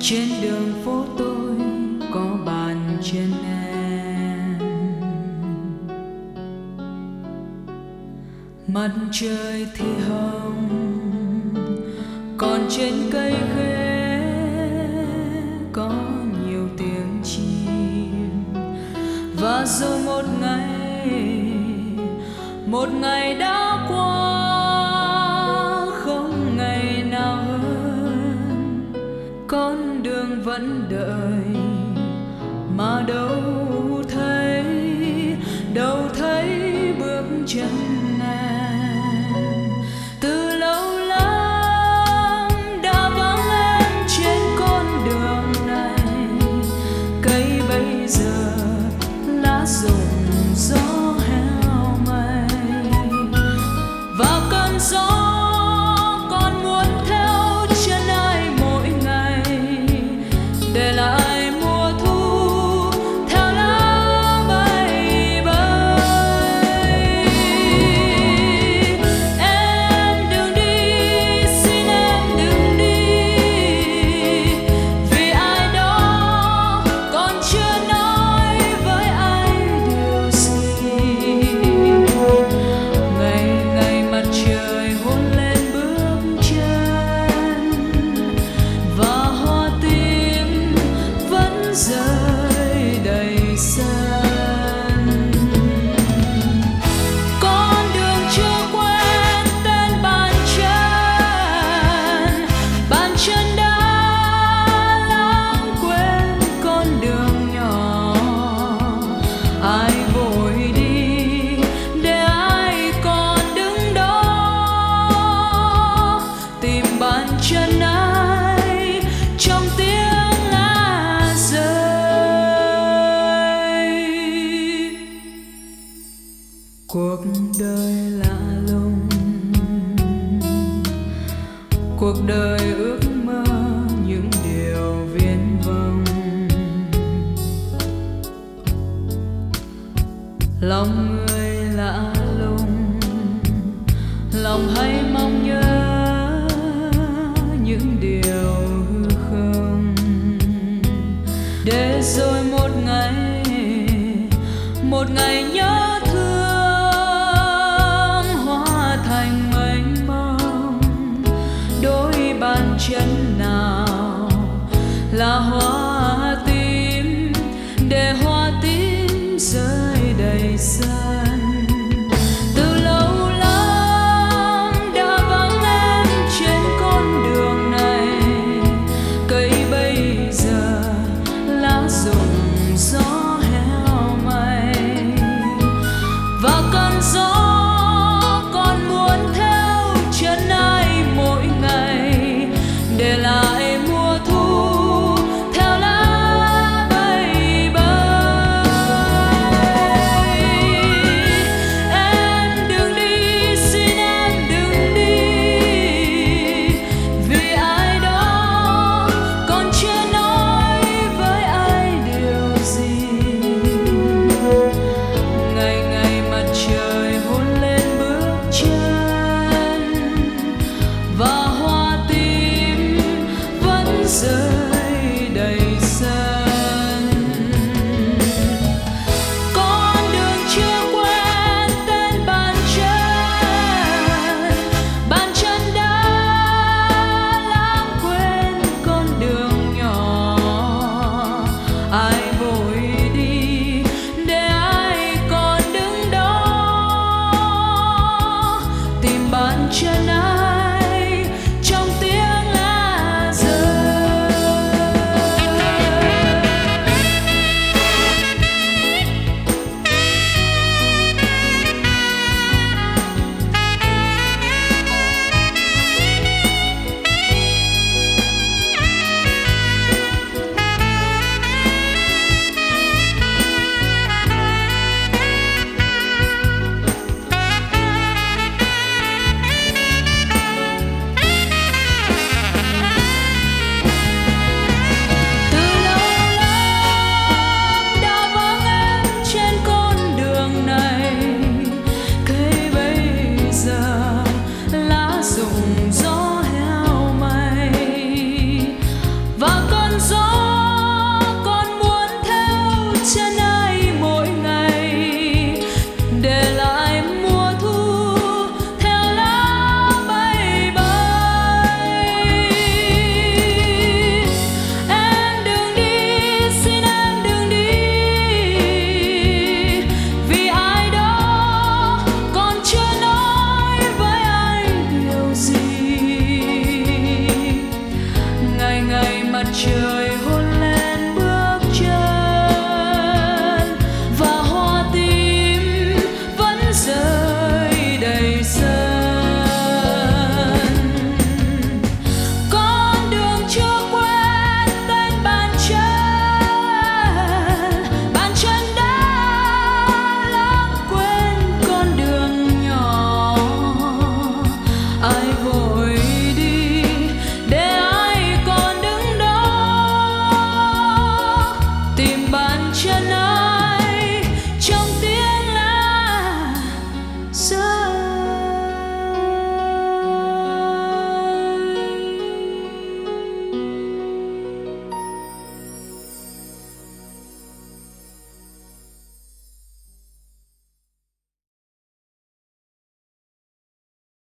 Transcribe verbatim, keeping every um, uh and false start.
Trên đường phố tôi có bàn chân em, mặt trời thì hồng, còn trên cây khế có nhiều tiếng chim. Và rồi một ngày, một ngày đã qua, không ngày nào hơn. Con đường vẫn đợi mà đâu thấy, đâu thấy bước chân em. Từ lâu lắm đã vắng em trên con đường này, cây bây giờ lá rụng gió heo mây. Và cơn gió còn muốn theo chân ai mỗi ngày, để lại mùa thu theo lá bay bay. Em đừng đi, xin em đừng đi, vì ai đó còn chưa nói với ai điều gì. Ngày ngày mặt trời hôn lên bước chân, và hoa tím vẫn rơi đầy sân. Con đường chưa quen tên bàn chân, bàn chân đã lãng quên con đường nhỏ. Ai vội đi để ai còn đứng đó, tìm bàn chân ai trong tiếng lá rơi. Cuộc đời lạ lùng, cuộc đời ước mơ những điều viển vông. Lòng